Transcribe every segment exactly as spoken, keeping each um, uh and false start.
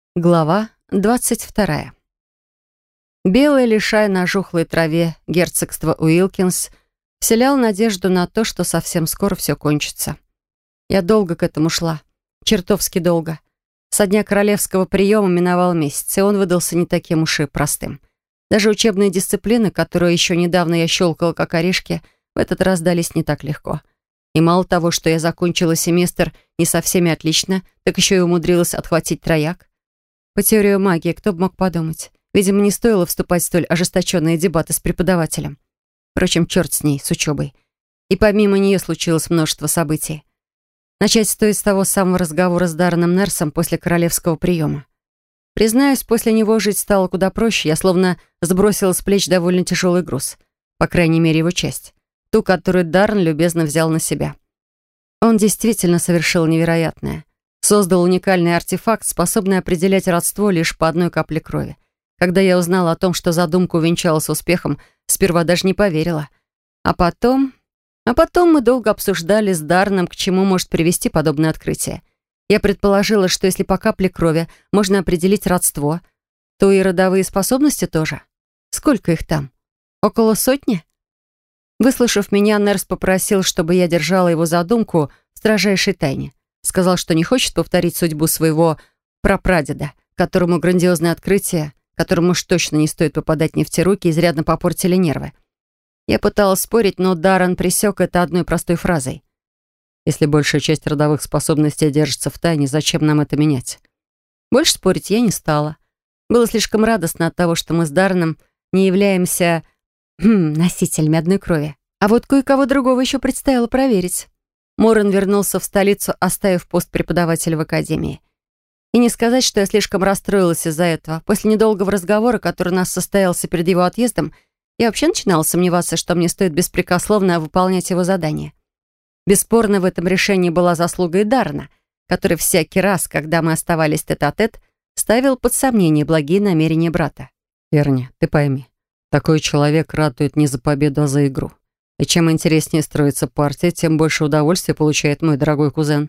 Глава двадцать вторая. Белый лишай на жухлой траве герцогства Уилкинс вселял надежду на то, что совсем скоро все кончится. Я долго к этому шла. Чертовски долго. Со дня королевского приема миновал месяц, и он выдался не таким уж и простым. Даже учебные дисциплины, которые еще недавно я щелкала как орешки, в этот раз дались не так легко. И мало того, что я закончила семестр не со всеми отлично, так еще и умудрилась отхватить трояк. По теории магии, кто бы мог подумать. Видимо, не стоило вступать в столь ожесточенные дебаты с преподавателем. Впрочем, черт с ней, с учебой. И помимо нее случилось множество событий. Начать стоит с того самого разговора с Дарреном Нерсом после королевского приема. Признаюсь, после него жить стало куда проще. Я словно сбросила с плеч довольно тяжелый груз. По крайней мере, его часть. Ту, которую Даррен любезно взял на себя. Он действительно совершил невероятное. Создал уникальный артефакт, способный определять родство лишь по одной капле крови. Когда я узнала о том, что задумка увенчалась успехом, сперва даже не поверила. А потом... А потом мы долго обсуждали с Дарреном, к чему может привести подобное открытие. Я предположила, что если по капле крови можно определить родство, то и родовые способности тоже. Сколько их там? Около сотни? Выслушав меня, Нерс попросил, чтобы я держала его задумку в строжайшей тайне. Сказал, что не хочет повторить судьбу своего прапрадеда, которому грандиозное открытие, которому уж точно не стоит попадать не в те руки, изрядно попортили нервы. Я пыталась спорить, но Даррен пресек это одной простой фразой. «Если большая часть родовых способностей держится в тайне, зачем нам это менять?» Больше спорить я не стала. Было слишком радостно от того, что мы с Дарреном не являемся хм, носителями одной крови. А вот кое-кого другого еще предстояло проверить. Моррен вернулся в столицу, оставив пост преподавателя в академии. И не сказать, что я слишком расстроилась из-за этого. После недолгого разговора, который у нас состоялся перед его отъездом, я вообще начинала сомневаться, что мне стоит беспрекословно выполнять его задание. Бесспорно, в этом решении была заслуга и Даррена, который всякий раз, когда мы оставались тет-а-тет, ставил под сомнение благие намерения брата. «Эрни, ты пойми, такой человек ратует не за победу, а за игру. И чем интереснее строится партия, тем больше удовольствия получает мой дорогой кузен.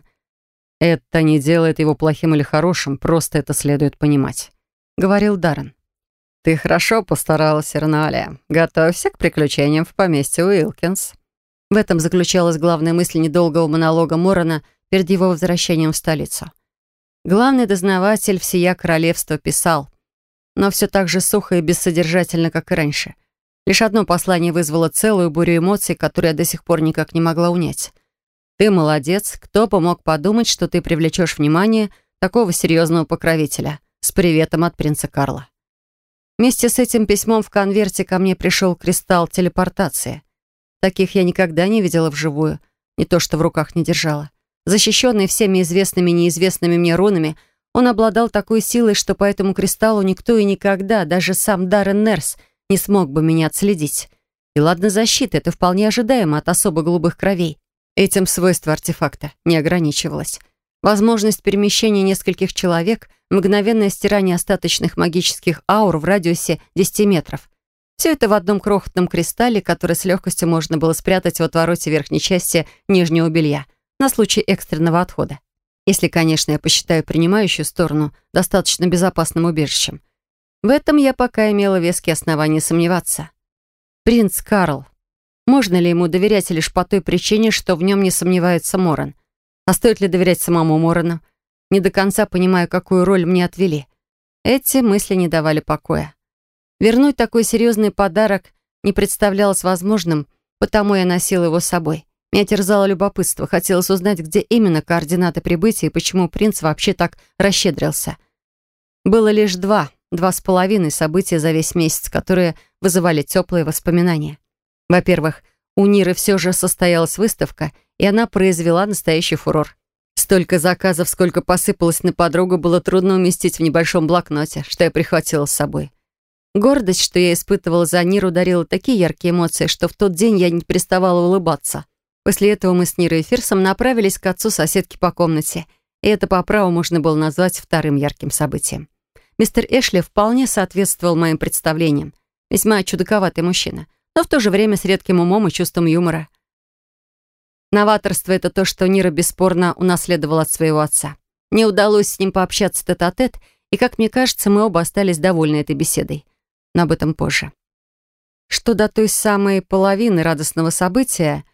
Это не делает его плохим или хорошим, просто это следует понимать», — говорил Даррен. «Ты хорошо постаралась, Эрналия. Готовься к приключениям в поместье Уилкинс». В этом заключалась главная мысль недолгого монолога Моррена перед его возвращением в столицу. Главный дознаватель всея королевства писал, но все так же сухо и бессодержательно, как и раньше. Лишь одно послание вызвало целую бурю эмоций, которые я до сих пор никак не могла унять. «Ты молодец. Кто бы мог подумать, что ты привлечешь внимание такого серьезного покровителя. С приветом от принца Карла». Вместе с этим письмом в конверте ко мне пришел кристалл телепортации. Таких я никогда не видела вживую, не то что в руках не держала. Защищенный всеми известными и неизвестными мне рунами, он обладал такой силой, что по этому кристаллу никто и никогда, даже сам Даррен Нерс, не смог бы меня отследить. И ладно защита, это вполне ожидаемо от особо голубых кровей. Этим свойство артефакта не ограничивалось. Возможность перемещения нескольких человек, мгновенное стирание остаточных магических аур в радиусе десяти метров. Все это в одном крохотном кристалле, который с легкостью можно было спрятать в отвороте верхней части нижнего белья на случай экстренного отхода. Если, конечно, я посчитаю принимающую сторону достаточно безопасным убежищем. В этом я пока имела веские основания сомневаться. Принц Карл. Можно ли ему доверять лишь по той причине, что в нем не сомневается Моррен? А стоит ли доверять самому Моррену? Не до конца понимаю, какую роль мне отвели. Эти мысли не давали покоя. Вернуть такой серьезный подарок не представлялось возможным, потому я носила его с собой. Меня терзало любопытство, хотелось узнать, где именно координаты прибытия и почему принц вообще так расщедрился. Было лишь два, два с половиной события за весь месяц, которые вызывали теплые воспоминания. Во-первых, у Ниры все же состоялась выставка, и она произвела настоящий фурор. Столько заказов, сколько посыпалось на подругу, было трудно уместить в небольшом блокноте, что я прихватила с собой. Гордость, что я испытывала за Ниру, дарила такие яркие эмоции, что в тот день я не переставала улыбаться. После этого мы с Нирой и Фирсом направились к отцу соседки по комнате, и это по праву можно было назвать вторым ярким событием. Мистер Эшли вполне соответствовал моим представлениям. Весьма чудаковатый мужчина, но в то же время с редким умом и чувством юмора. Новаторство — это то, что Нира бесспорно унаследовала от своего отца. Мне удалось с ним пообщаться тет-а-тет, И, как мне кажется, мы оба остались довольны этой беседой. Но об этом позже. Что до той самой половины радостного события...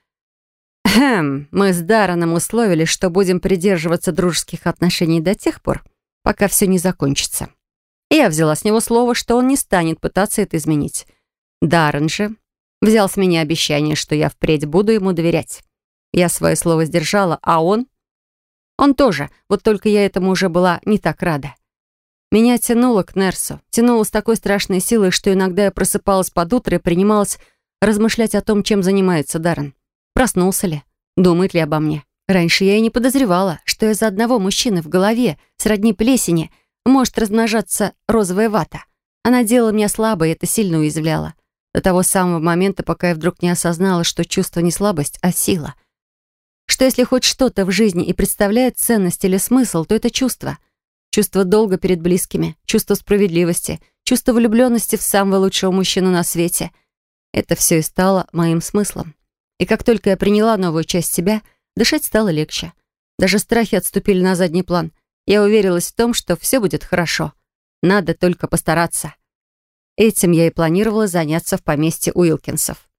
Хм, мы с Дарреном условились, что будем придерживаться дружеских отношений до тех пор, пока все не закончится. И я взяла с него слово, что он не станет пытаться это изменить. Даррен же взял с меня обещание, что я впредь буду ему доверять. Я свое слово сдержала, а он... Он тоже, вот только я этому уже была не так рада. Меня тянуло к Нерсу, тянуло с такой страшной силой, что иногда я просыпалась под утро и принималась размышлять о том, чем занимается Даррен. Проснулся ли? Думает ли обо мне? Раньше я и не подозревала, что из-за одного мужчины в голове, сродни плесени, может размножаться розовая вата. Она делала меня слабой, и это сильно уязвляло. До того самого момента, пока я вдруг не осознала, что чувство не слабость, а сила. Что если хоть что-то в жизни и представляет ценность или смысл, то это чувство. Чувство долга перед близкими, чувство справедливости, чувство влюбленности в самого лучшего мужчину на свете. Это все и стало моим смыслом. И как только я приняла новую часть себя, дышать стало легче. Даже страхи отступили на задний план. Я уверилась в том, что все будет хорошо. Надо только постараться. Этим я и планировала заняться в поместье Уилкинсов.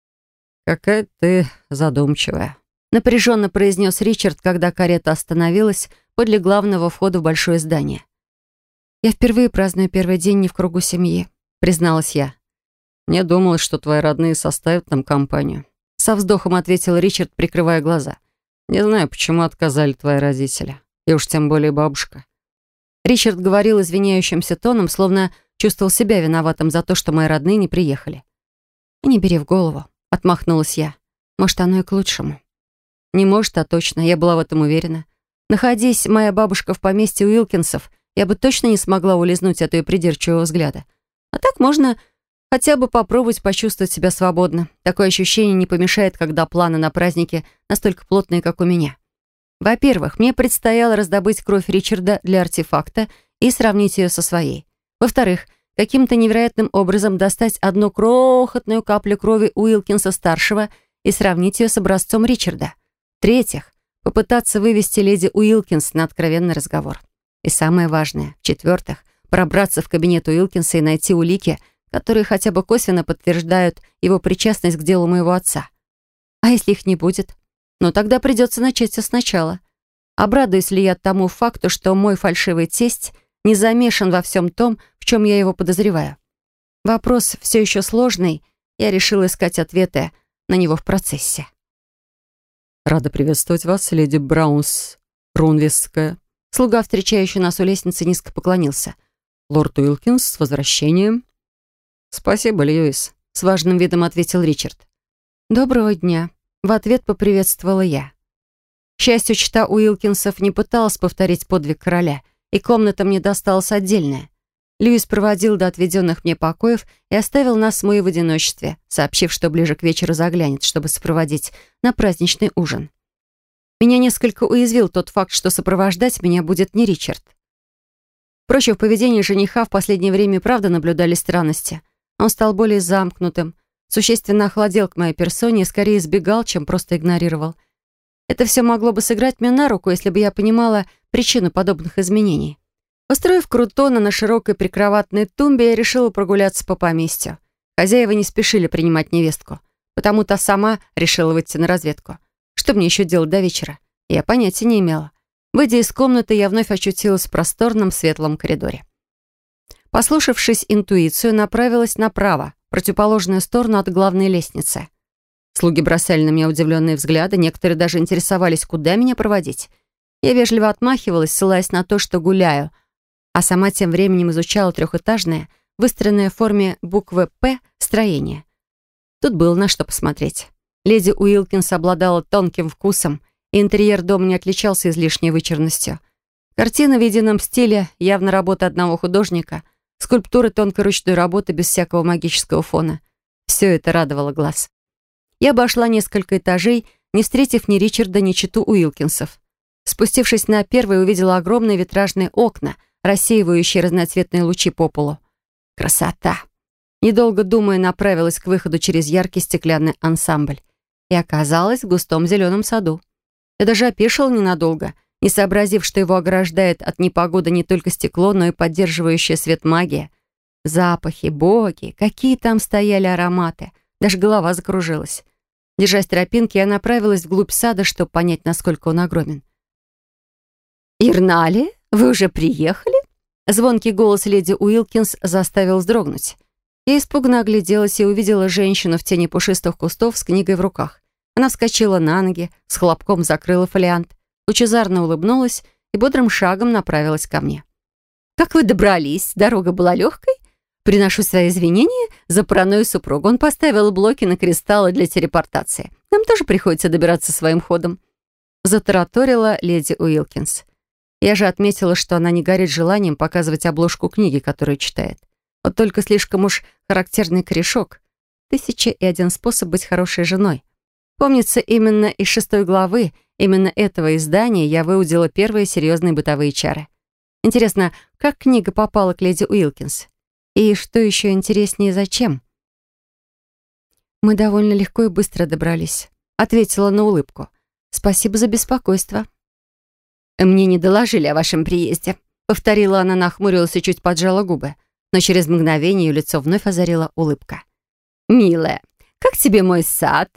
«Какая ты задумчивая», — напряженно произнес Ричард, когда карета остановилась подле главного входа в большое здание. «Я впервые праздную первый день не в кругу семьи», — призналась я. «Мне думалось, что твои родные составят нам компанию», — со вздохом ответил Ричард, прикрывая глаза. «Не знаю, почему отказали твои родители. И уж тем более бабушка». Ричард говорил извиняющимся тоном, словно чувствовал себя виноватым за то, что мои родные не приехали. «Не бери в голову», — отмахнулась я. «Может, оно и к лучшему». Не может, а точно, я была в этом уверена. Находясь моя бабушка в поместье Уилкинсов, я бы точно не смогла улизнуть от ее придирчивого взгляда. А так можно хотя бы попробовать почувствовать себя свободно. Такое ощущение не помешает, когда планы на праздники настолько плотные, как у меня. Во-первых, мне предстояло раздобыть кровь Ричарда для артефакта и сравнить ее со своей. Во-вторых, каким-то невероятным образом достать одну крохотную каплю крови Уилкинса-старшего и сравнить ее с образцом Ричарда. В-третьих, попытаться вывести леди Уилкинс на откровенный разговор. И самое важное, в-четвертых, пробраться в кабинет Уилкинса и найти улики, которые хотя бы косвенно подтверждают его причастность к делу моего отца. А если их не будет? Ну, тогда придется начать все сначала. Обрадуюсь ли я тому факту, что мой фальшивый тесть не замешан во всем том, в чем я его подозреваю? Вопрос все еще сложный, я решила искать ответы на него в процессе. «Рада приветствовать вас, леди Браунс Рунвисская». Слуга, встречающий нас у лестницы, низко поклонился. «Лорд Уилкинс, с возвращением». «Спасибо, Льюис», — с важным видом ответил Ричард. «Доброго дня», — в ответ поприветствовала я. К счастью, чета Уилкинсов не пыталась повторить подвиг короля, и комната мне досталась отдельная. Льюис проводил до отведенных мне покоев и оставил нас с Муи в одиночестве, сообщив, что ближе к вечеру заглянет, чтобы сопроводить на праздничный ужин. Меня несколько уязвил тот факт, что сопровождать меня будет не Ричард. Впрочем, в поведении жениха в последнее время правда наблюдались странности. Он стал более замкнутым, существенно охладел к моей персоне и скорее избегал, чем просто игнорировал. Это все могло бы сыграть мне на руку, если бы я понимала причину подобных изменений. Устроив крутона на широкой прикроватной тумбе, я решила прогуляться по поместью. Хозяева не спешили принимать невестку, потому та сама решила выйти на разведку. Что мне еще делать до вечера? Я понятия не имела. Выйдя из комнаты, я вновь очутилась в просторном светлом коридоре. Послушавшись интуицию, направилась направо, в противоположную сторону от главной лестницы. Слуги бросали на меня удивленные взгляды, некоторые даже интересовались, куда меня проводить. Я вежливо отмахивалась, ссылаясь на то, что гуляю, а сама тем временем изучала трехэтажное, выстроенное в форме буквы «П» строение. Тут было на что посмотреть. Леди Уилкинс обладала тонким вкусом, и интерьер дома не отличался излишней вычурностью. Картина в едином стиле, явно работа одного художника, скульптуры тонкой ручной работы без всякого магического фона. Все это радовало глаз. Я обошла несколько этажей, не встретив ни Ричарда, ни читу Уилкинсов. Спустившись на первый, увидела огромные витражные окна, рассеивающие разноцветные лучи по полу. Красота! Недолго думая, направилась к выходу через яркий стеклянный ансамбль и оказалась в густом зеленом саду. Я даже опешила ненадолго. не сообразив, что его ограждает от непогоды не только стекло, но и поддерживающая свет магия. Запахи, боги, какие там стояли ароматы. Даже голова закружилась. Держась тропинки, я направилась вглубь сада, чтобы понять, насколько он огромен. «Ирнали, вы уже приехали?» Звонкий голос леди Уилкинс заставил вздрогнуть. Я испуганно огляделась и увидела женщину в тени пушистых кустов с книгой в руках. Она вскочила на ноги, с хлопком закрыла фолиант, лучезарно улыбнулась и бодрым шагом направилась ко мне. «Как вы добрались? Дорога была легкой? Приношу свои извинения за паранойю супруга. Он поставил блоки на кристаллы для телепортации. Нам тоже приходится добираться своим ходом», — затараторила леди Уилкинс. Я же отметила, что она не горит желанием показывать обложку книги, которую читает. Вот только слишком уж характерный корешок. Тысяча и один способ быть хорошей женой. Помнится, именно из шестой главы, именно этого издания я выудила первые серьезные бытовые чары. Интересно, как книга попала к леди Уилкинс? И что еще интереснее, зачем? «Мы довольно легко и быстро добрались», — ответила на улыбку. «Спасибо за беспокойство». «Мне не доложили о вашем приезде», — повторила она, нахмурилась и чуть поджала губы, но через мгновение ее лицо вновь озарила улыбка. «Милая, как тебе мой сад?»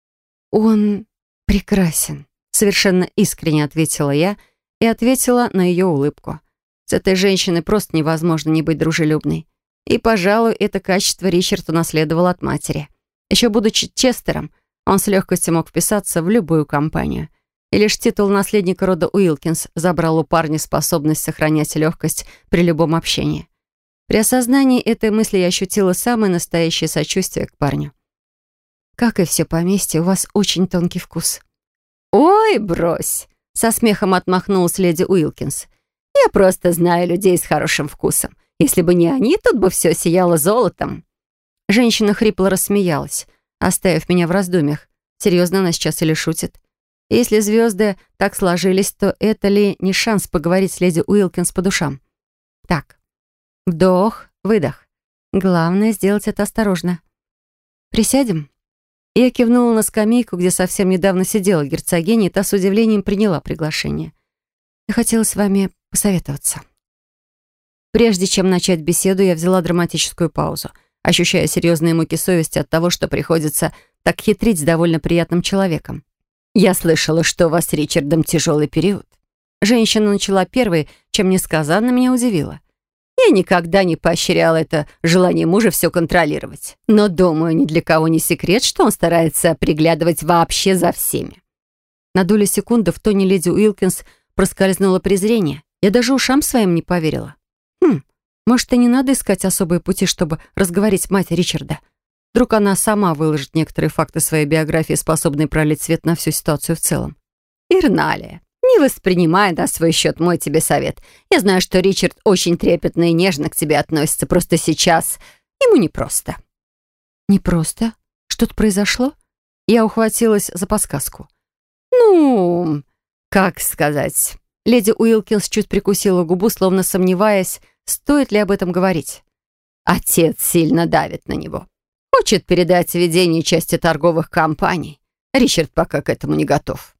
«Он прекрасен», — совершенно искренне ответила я и ответила на ее улыбку. С этой женщиной просто невозможно не быть дружелюбной. И, пожалуй, это качество Ричард унаследовал от матери. Еще будучи Честером, он с легкостью мог вписаться в любую компанию. И лишь титул наследника рода Уилкинс забрал у парня способность сохранять легкость при любом общении. При осознании этой мысли я ощутила самое настоящее сочувствие к парню. «Как и все поместье, у вас очень тонкий вкус». «Ой, брось!» — со смехом отмахнулась леди Уилкинс. «Я просто знаю людей с хорошим вкусом. Если бы не они, тут бы все сияло золотом». Женщина хрипло рассмеялась, оставив меня в раздумьях. Серьезно она сейчас или шутит? Если звезды так сложились, то это ли не шанс поговорить с леди Уилкинс по душам? Так, вдох, выдох. Главное сделать это осторожно. «Присядем?» Я кивнула на скамейку, где совсем недавно сидела герцогиня, и та с удивлением приняла приглашение. «Я хотела с вами посоветоваться». Прежде чем начать беседу, я взяла драматическую паузу, ощущая серьезные муки совести от того, что приходится так хитрить с довольно приятным человеком. «Я слышала, что у вас с Ричардом тяжелый период». Женщина начала первой, чем несказанно меня удивило. «Я никогда не поощряла это желание мужа все контролировать. Но, думаю, ни для кого не секрет, что он старается приглядывать вообще за всеми». На долю секунды в тоне леди Уилкинс проскользнуло презрение. Я даже ушам своим не поверила. Хм, может, и не надо искать особые пути, чтобы разговорить мать Ричарда. Вдруг она сама выложит некоторые факты своей биографии, способные пролить свет на всю ситуацию в целом. «Ирналия, не воспринимай на свой счет мой тебе совет. Я знаю, что Ричард очень трепетно и нежно к тебе относится. Просто сейчас ему непросто». «Непросто? Что-то произошло?» Я ухватилась за подсказку. «Ну, как сказать?» Леди Уилкинс чуть прикусила губу, словно сомневаясь, стоит ли об этом говорить. «Отец сильно давит на него. Хочет передать ведение части торговых компаний. Ричард пока к этому не готов».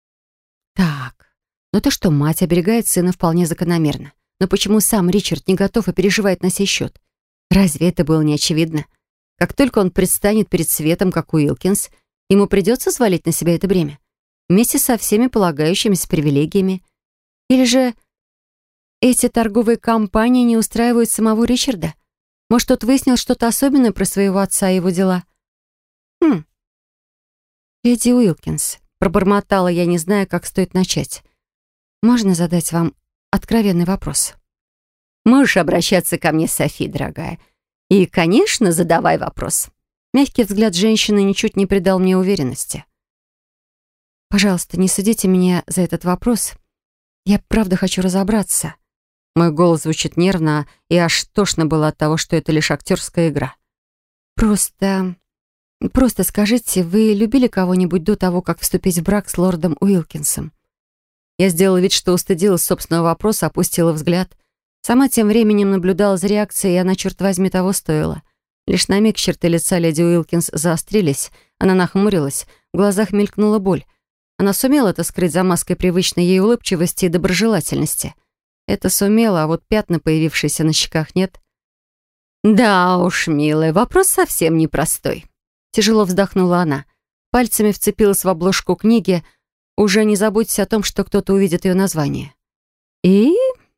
«Так, ну то, что мать оберегает сына, вполне закономерно. Но почему сам Ричард не готов и переживает на сей счет? Разве это было не очевидно? Как только он предстанет перед светом, как Уилкинс, ему придется свалить на себя это бремя, вместе со всеми полагающимися привилегиями. Или же эти торговые компании не устраивают самого Ричарда? Может, тот выяснил что-то особенное про своего отца и его дела?» «Хм. Леди Уилкинс», — пробормотала я, не зная, как стоит начать. «Можно задать вам откровенный вопрос?» «Можешь обращаться ко мне, Софи, дорогая. И, конечно, задавай вопрос». Мягкий взгляд женщины ничуть не придал мне уверенности. «Пожалуйста, не судите меня за этот вопрос. Я правда хочу разобраться». Мой голос звучит нервно, и аж тошно было от того, что это лишь актерская игра. «Просто... просто скажите, вы любили кого-нибудь до того, как вступить в брак с лордом Уилкинсом?» Я сделала вид, что устыдилась собственного вопроса, опустила взгляд. Сама тем временем наблюдала за реакцией, и она, черт возьми, того стоила. Лишь на миг черты лица леди Уилкинс заострились, она нахмурилась, в глазах мелькнула боль. Она сумела это скрыть за маской привычной ей улыбчивости и доброжелательности. Это сумела, а вот пятна, появившиеся на щеках, нет. «Да уж, милая, вопрос совсем непростой». Тяжело вздохнула она. Пальцами вцепилась в обложку книги. Уже не забудьте о том, что кто-то увидит ее название. «И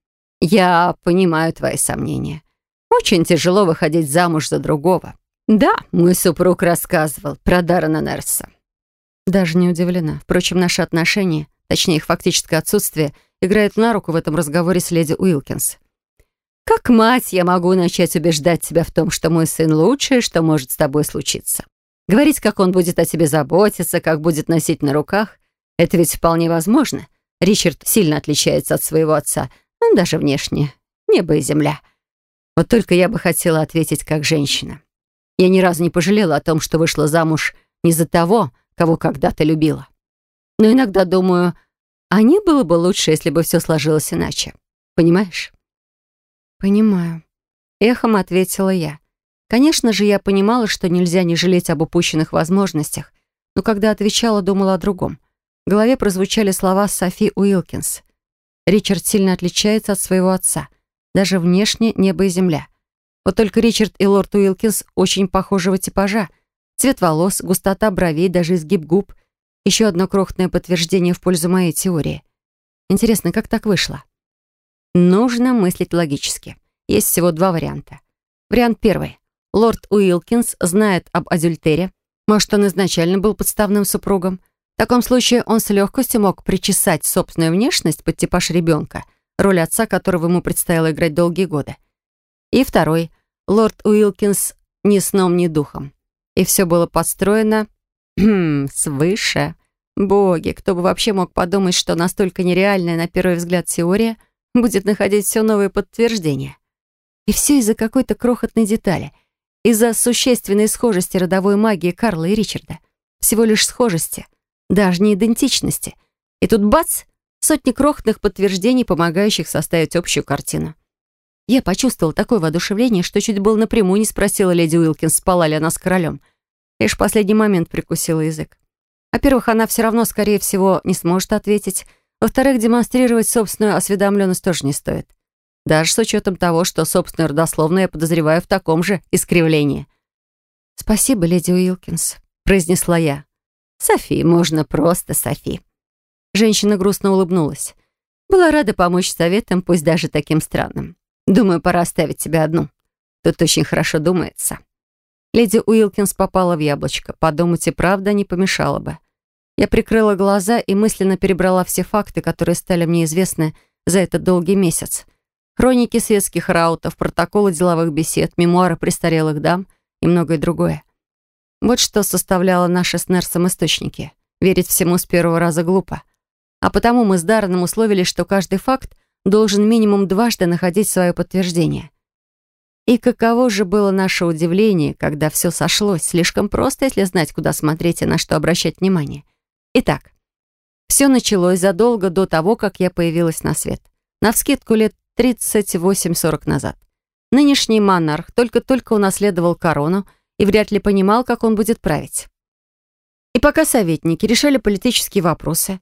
я понимаю твои сомнения. Очень тяжело выходить замуж за другого. Да, мой супруг рассказывал про Даррена Нерса». Даже не удивлена. Впрочем, наши отношения, точнее их фактическое отсутствие, играет на руку в этом разговоре с леди Уилкинс. «Как мать я могу начать убеждать тебя в том, что мой сын лучшее, что может с тобой случиться? Говорить, как он будет о тебе заботиться, как будет носить на руках, это ведь вполне возможно. Ричард сильно отличается от своего отца, ну, даже внешне, небо и земля. Вот только я бы хотела ответить как женщина. Я ни разу не пожалела о том, что вышла замуж не за того, кого когда-то любила. Но иногда думаю, а не было бы лучше, если бы все сложилось иначе. Понимаешь?» «Понимаю», — эхом ответила я. Конечно же, я понимала, что нельзя не жалеть об упущенных возможностях, но когда отвечала, думала о другом. В голове прозвучали слова Софи Уилкинс. Ричард сильно отличается от своего отца. Даже внешне небо и земля. Вот только Ричард и лорд Уилкинс очень похожего типажа. Цвет волос, густота бровей, даже изгиб губ. Еще одно крохотное подтверждение в пользу моей теории. Интересно, как так вышло? Нужно мыслить логически. Есть всего два варианта. Вариант первый. Лорд Уилкинс знает об адюльтере. Может, он изначально был подставным супругом. В таком случае он с легкостью мог причесать собственную внешность под типаж ребенка, роль отца, которого ему предстояло играть долгие годы. И второй. Лорд Уилкинс ни сном, ни духом. И все было подстроено свыше. Боги, кто бы вообще мог подумать, что настолько нереальная на первый взгляд теория будет находить все новые подтверждения. И все из-за какой-то крохотной детали. Из-за существенной схожести родовой магии Карла и Ричарда. Всего лишь схожести. Даже не идентичности. И тут бац! Сотни крохотных подтверждений, помогающих составить общую картину. Я почувствовала такое воодушевление, что чуть было напрямую не спросила леди Уилкинс, спала ли она с королем. Лишь в последний момент прикусила язык. Во-первых, она все равно, скорее всего, не сможет ответить. Во-вторых, демонстрировать собственную осведомленность тоже не стоит. Даже с учетом того, что собственную родословную я подозреваю в таком же искривлении. «Спасибо, леди Уилкинс», — произнесла я. «Софи, можно просто Софи». Женщина грустно улыбнулась. «Была рада помочь советам, пусть даже таким странным. Думаю, пора оставить тебя одну. Тут очень хорошо думается». Леди Уилкинс попала в яблочко. Подумать и правда не помешало бы. Я прикрыла глаза и мысленно перебрала все факты, которые стали мне известны за этот долгий месяц. Хроники светских раутов, протоколы деловых бесед, мемуары престарелых дам и многое другое. Вот что составляло наши с Нерсом источники. Верить всему с первого раза глупо. А потому мы с Дарреном условились, что каждый факт должен минимум дважды находить свое подтверждение. И каково же было наше удивление, когда все сошлось. Слишком просто, если знать, куда смотреть и на что обращать внимание. Итак, все началось задолго до того, как я появилась на свет. Навскидку лет тридцать восемь сорок назад. Нынешний монарх только-только унаследовал корону и вряд ли понимал, как он будет править. И пока советники решали политические вопросы,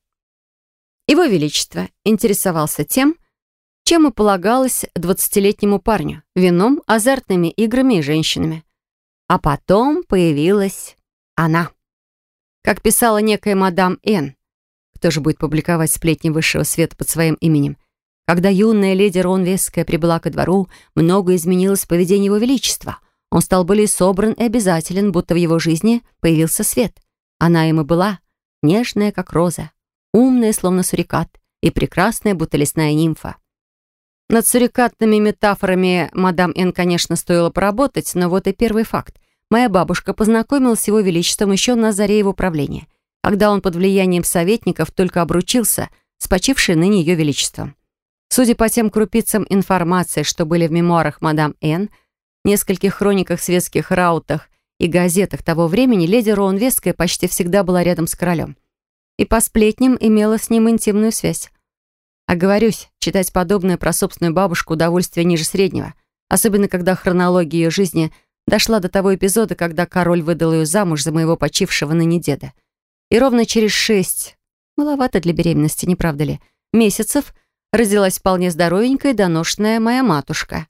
Его Величество интересовался тем, чем и полагалось двадцатилетнему парню — вином, азартными играми и женщинами. А потом появилась она. Как писала некая мадам Н. Кто же будет публиковать сплетни высшего света под своим именем? Когда юная леди Ронвесская прибыла ко двору, многое изменилось в поведении Его Величества. Он стал более собран и обязателен, будто в его жизни появился свет. Она им и была, нежная, как роза, умная, словно сурикат, и прекрасная, будто лесная нимфа. Над сурикатными метафорами мадам Н, конечно, стоило поработать, но вот и первый факт. Моя бабушка познакомилась с Его Величеством еще на заре его правления, когда он под влиянием советников только обручился с почившей ныне Ее Величеством. Судя по тем крупицам информации, что были в мемуарах мадам Н, нескольких хрониках светских раутах и газетах того времени, леди Роунвесская почти всегда была рядом с королем. И по сплетням имела с ним интимную связь. Оговорюсь, читать подобное про собственную бабушку удовольствие ниже среднего, особенно когда хронология ее жизни дошла до того эпизода, когда король выдал ее замуж за моего почившего ныне деда. И ровно через шесть, Маловато для беременности, не правда ли? Месяцев родилась вполне здоровенькая и доношенная моя матушка.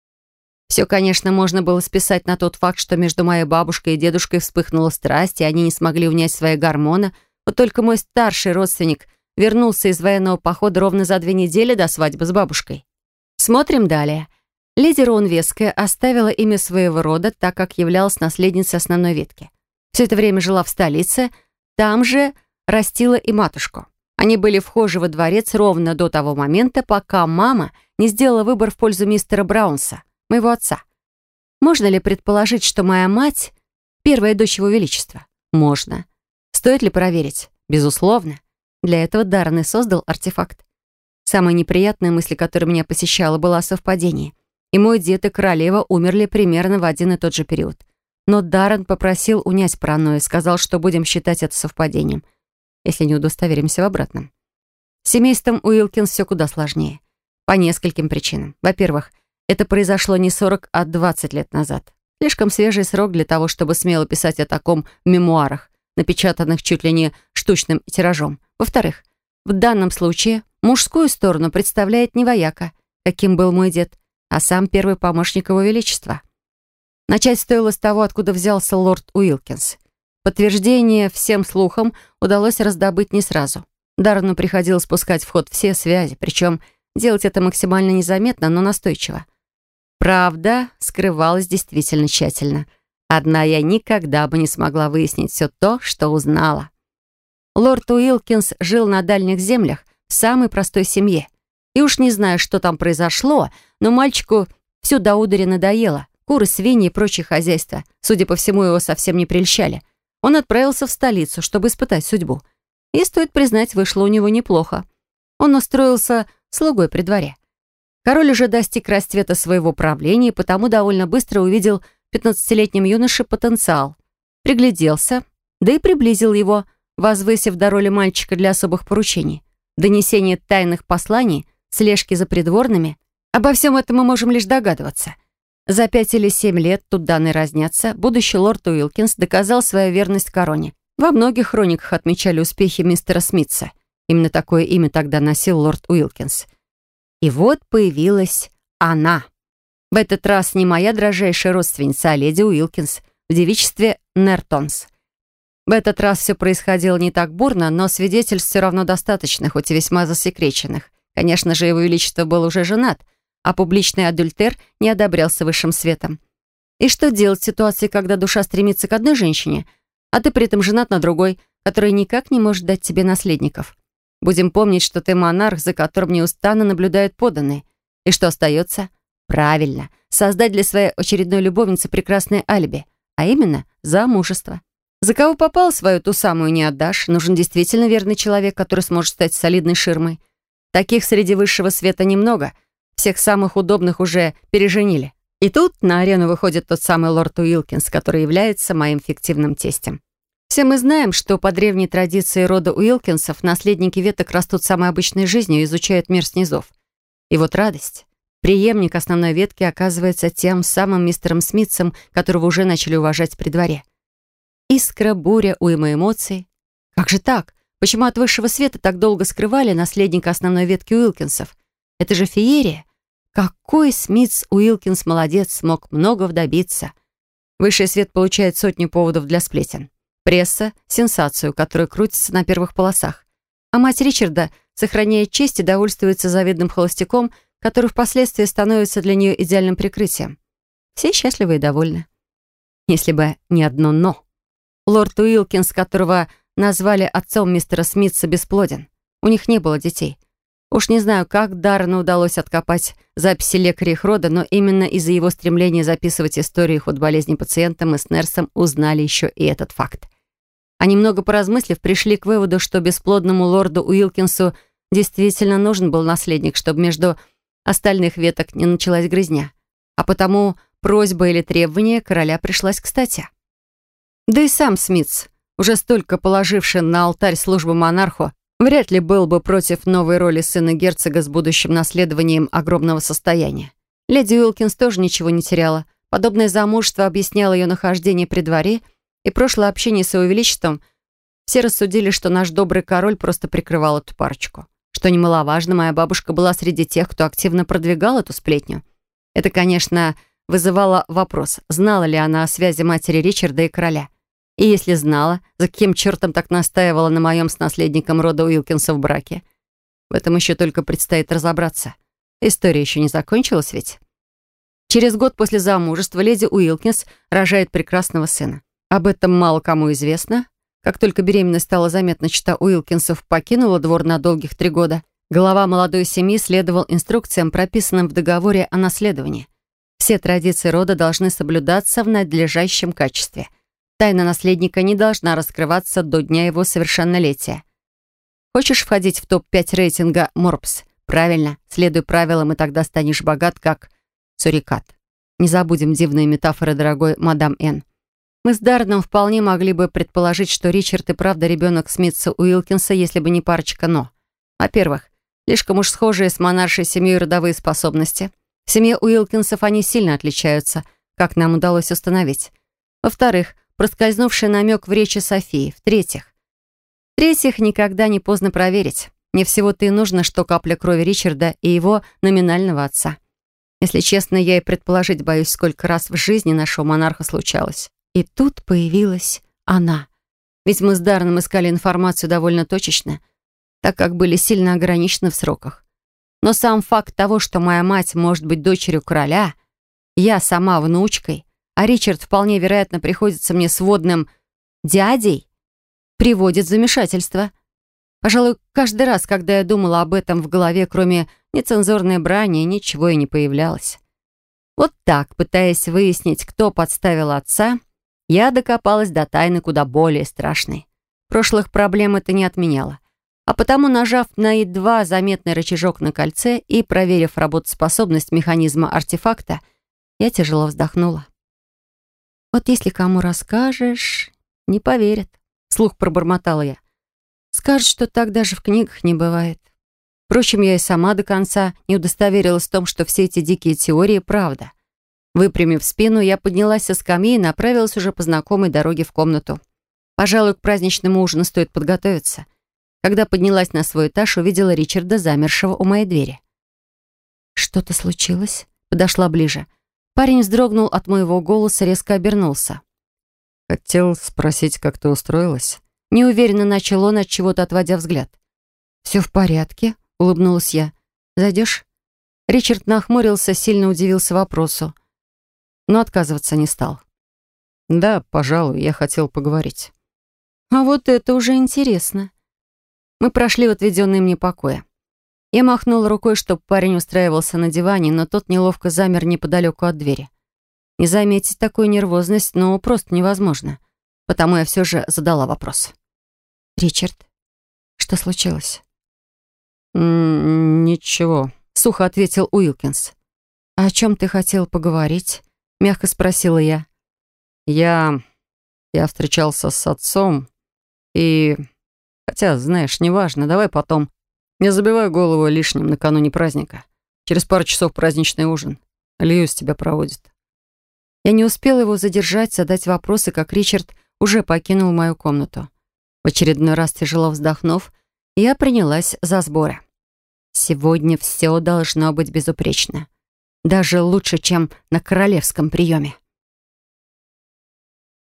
Все, конечно, можно было списать на тот факт, что между моей бабушкой и дедушкой вспыхнула страсть, и они не смогли унять свои гормоны. Вот только мой старший родственник вернулся из военного похода ровно за две недели до свадьбы с бабушкой. Смотрим далее. Леди Роунвеская оставила имя своего рода, так как являлась наследницей основной ветки. Все это время жила в столице, там же растила и матушку. Они были вхожи во дворец ровно до того момента, пока мама не сделала выбор в пользу мистера Браунса, моего отца. Можно ли предположить, что моя мать — первая дочь его величества? Можно. Стоит ли проверить? Безусловно. Для этого Даррен и создал артефакт. Самая неприятная мысль, которая меня посещала, была о совпадении. И мой дед, и королева умерли примерно в один и тот же период. Но Даррен попросил унять паранойю, сказал, что будем считать это совпадением, если не удостоверимся в обратном. С семейством Уилкинс все куда сложнее. По нескольким причинам. Во-первых, это произошло не сорок, а двадцать лет назад. Слишком свежий срок для того, чтобы смело писать о таком в мемуарах, напечатанных чуть ли не штучным тиражом. Во-вторых, в данном случае мужскую сторону представляет не вояка, каким был мой дед, а сам первый помощник его величества. Начать стоило с того, откуда взялся лорд Уилкинс. Подтверждение всем слухам удалось раздобыть не сразу. Даррену приходилось пускать в ход все связи, причем делать это максимально незаметно, но настойчиво. Правда скрывалась действительно тщательно. Одна я никогда бы не смогла выяснить все то, что узнала. Лорд Уилкинс жил на дальних землях в самой простой семье. И уж не знаю, что там произошло, но мальчику все до удара надоело. Куры, свиньи и прочее хозяйство, судя по всему, его совсем не прельщали. Он отправился в столицу, чтобы испытать судьбу. И, стоит признать, вышло у него неплохо. Он устроился слугой при дворе. Король уже достиг расцвета своего правления, и потому довольно быстро увидел в пятнадцатилетнем юноше потенциал. Пригляделся, да и приблизил его, возвысив до роли мальчика для особых поручений. Донесение тайных посланий, слежки за придворными. Обо всем этом мы можем лишь догадываться. За пять или семь лет, тут данные разнятся, будущий лорд Уилкинс доказал свою верность короне. Во многих хрониках отмечали успехи мистера Смитса. Именно такое имя тогда носил лорд Уилкинс. И вот появилась она. В этот раз не моя дрожайшая родственница, а леди Уилкинс в девичестве Нертонс. В этот раз все происходило не так бурно, но свидетельств все равно достаточно, хоть и весьма засекреченных. Конечно же, его величество был уже женат, а публичный адюльтер не одобрялся высшим светом. И что делать в ситуации, когда душа стремится к одной женщине, а ты при этом женат на другой, которая никак не может дать тебе наследников? Будем помнить, что ты монарх, за которым неустанно наблюдают подданные. И что остается? Правильно, создать для своей очередной любовницы прекрасное алиби, а именно замужество. За кого попал, свою ту самую не отдашь. Нужен действительно верный человек, который сможет стать солидной ширмой. Таких среди высшего света немного. Всех самых удобных уже переженили. И тут на арену выходит тот самый лорд Уилкинс, который является моим фиктивным тестем. Все мы знаем, что по древней традиции рода Уилкинсов наследники веток растут самой обычной жизнью и изучают мир снизов. И вот радость. Преемник основной ветки оказывается тем самым мистером Смитсом, которого уже начали уважать при дворе. Искра, буря, уйма эмоций. Как же так? Почему от высшего света так долго скрывали наследника основной ветки Уилкинсов? Это же феерия. Какой Смитс Уилкинс молодец, смог многого добиться. Высший свет получает сотни поводов для сплетен. Пресса — сенсацию, которая крутится на первых полосах. А мать Ричарда, сохраняя честь, и довольствуется завидным холостяком, который впоследствии становится для нее идеальным прикрытием. Все счастливы и довольны. Если бы не одно «но». Лорд Уилкинс, которого назвали отцом мистера Смитса, бесплоден. У них не было детей. Уж не знаю, как Даррену удалось откопать записи лекаря их рода, но именно из-за его стремления записывать истории ход болезни пациента мы с Нерсом узнали еще и этот факт. А немного поразмыслив, пришли к выводу, что бесплодному лорду Уилкинсу действительно нужен был наследник, чтобы между остальных веток не началась грызня. А потому просьба или требование короля пришлась кстати. Да и сам Смитс, уже столько положивший на алтарь службы монарху, вряд ли был бы против новой роли сына герцога с будущим наследованием огромного состояния. Леди Уилкинс тоже ничего не теряла. Подобное замужество объясняло ее нахождение при дворе, и прошлое общение с его величеством Все рассудили, что наш добрый король просто прикрывал эту парочку. Что немаловажно, моя бабушка была среди тех, кто активно продвигал эту сплетню. Это, конечно, вызывало вопрос, знала ли она о связи матери Ричарда и короля. И если знала, за каким чертом так настаивала на моем с наследником рода Уилкинса в браке? В этом еще только предстоит разобраться. История еще не закончилась ведь? Через год после замужества леди Уилкинс рожает прекрасного сына. Об этом мало кому известно. Как только беременность стала заметна, чета Уилкинсов покинула двор на долгих три года. Глава молодой семьи следовал инструкциям, прописанным в договоре о наследовании. Все традиции рода должны соблюдаться в надлежащем качестве. Тайна наследника не должна раскрываться до дня его совершеннолетия. Хочешь входить в топ пять рейтинга Морбс? Правильно, следуй правилам, и тогда станешь богат, как сурикат. Не забудем дивные метафоры, дорогой мадам Н. Мы с Дарреном вполне могли бы предположить, что Ричард и правда ребенок Смитса Уилкинса, если бы не парочка «но». Во-первых, слишком уж схожие с монаршей семьей родовые способности. В семье Уилкинсов они сильно отличаются, как нам удалось установить. Во-вторых, проскользнувший намек в речи Софии. В-третьих, В-третьих, никогда не поздно проверить. Мне всего-то и нужно, что капля крови Ричарда и его номинального отца. Если честно, я и предположить боюсь, сколько раз в жизни нашего монарха случалось. И тут появилась она. Ведь мы с Дарреном искали информацию довольно точечно, так как были сильно ограничены в сроках. Но сам факт того, что моя мать может быть дочерью короля, я сама внучкой, а Ричард вполне вероятно приходится мне сводным дядей, приводит в замешательство. Пожалуй, каждый раз, когда я думала об этом, в голове, кроме нецензурной брани, ничего и не появлялось. Вот так, пытаясь выяснить, кто подставил отца, я докопалась до тайны куда более страшной. Прошлых проблем это не отменяло. А потому, нажав на едва заметный рычажок на кольце и проверив работоспособность механизма артефакта, я тяжело вздохнула. «Вот если кому расскажешь, не поверят», — вслух пробормотала я. «Скажут, что так даже в книгах не бывает». Впрочем, я и сама до конца не удостоверилась в том, что все эти дикие теории — правда. Выпрямив спину, я поднялась со скамьи и направилась уже по знакомой дороге в комнату. Пожалуй, к праздничному ужину стоит подготовиться. Когда поднялась на свой этаж, увидела Ричарда, замершего у моей двери. «Что-то случилось?» Подошла ближе. Парень вздрогнул от моего голоса, резко обернулся. «Хотел спросить, как ты устроилась?» Неуверенно начал он, от чего-то отводя взгляд. «Все в порядке», — улыбнулась я. «Зайдешь?» Ричард нахмурился, сильно удивился вопросу, но отказываться не стал. «Да, пожалуй, я хотел поговорить». «А вот это уже интересно». Мы прошли в отведенные мне покои. Я махнула рукой, чтобы парень устраивался на диване, но тот неловко замер неподалеку от двери. Не заметить такую нервозность, ну, просто невозможно. Потому я все же задала вопрос. «Ричард, что случилось?» М, «Ничего», — сухо ответил Уилкинс. «А о чем ты хотел поговорить?» — мягко спросила я. «Я... я встречался с отцом, и... Хотя, знаешь, неважно, давай потом. Не забивай голову лишним накануне праздника. Через пару часов праздничный ужин. Льюис тебя проводит». Я не успела его задержать, задать вопросы, как Ричард уже покинул мою комнату. В очередной раз тяжело вздохнув, я принялась за сборы. Сегодня все должно быть безупречно. Даже лучше, чем на королевском приеме.